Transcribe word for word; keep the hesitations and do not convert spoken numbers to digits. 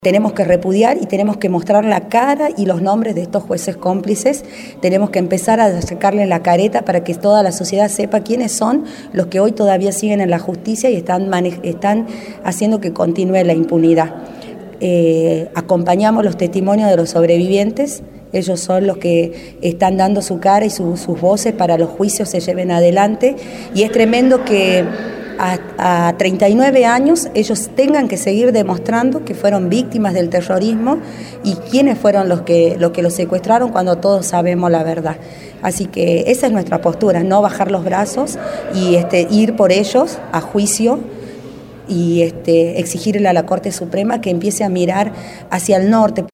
Tenemos que repudiar y tenemos que mostrar la cara y los nombres de estos jueces cómplices. Tenemos que empezar a sacarle la careta para que toda la sociedad sepa quiénes son los que hoy todavía siguen en la justicia y están, están haciendo que continúe la impunidad. Eh, acompañamos los testimonios de los sobrevivientes. Ellos son los que están dando su cara y su, sus voces para los juicios se lleven adelante. Y es tremendo que a, a treinta y nueve años ellos tengan que seguir demostrando que fueron víctimas del terrorismo y quiénes fueron los que, los que los secuestraron cuando todos sabemos la verdad. Así que esa es nuestra postura, no bajar los brazos y este, ir por ellos a juicio y este, exigirle a la Corte Suprema que empiece a mirar hacia el norte.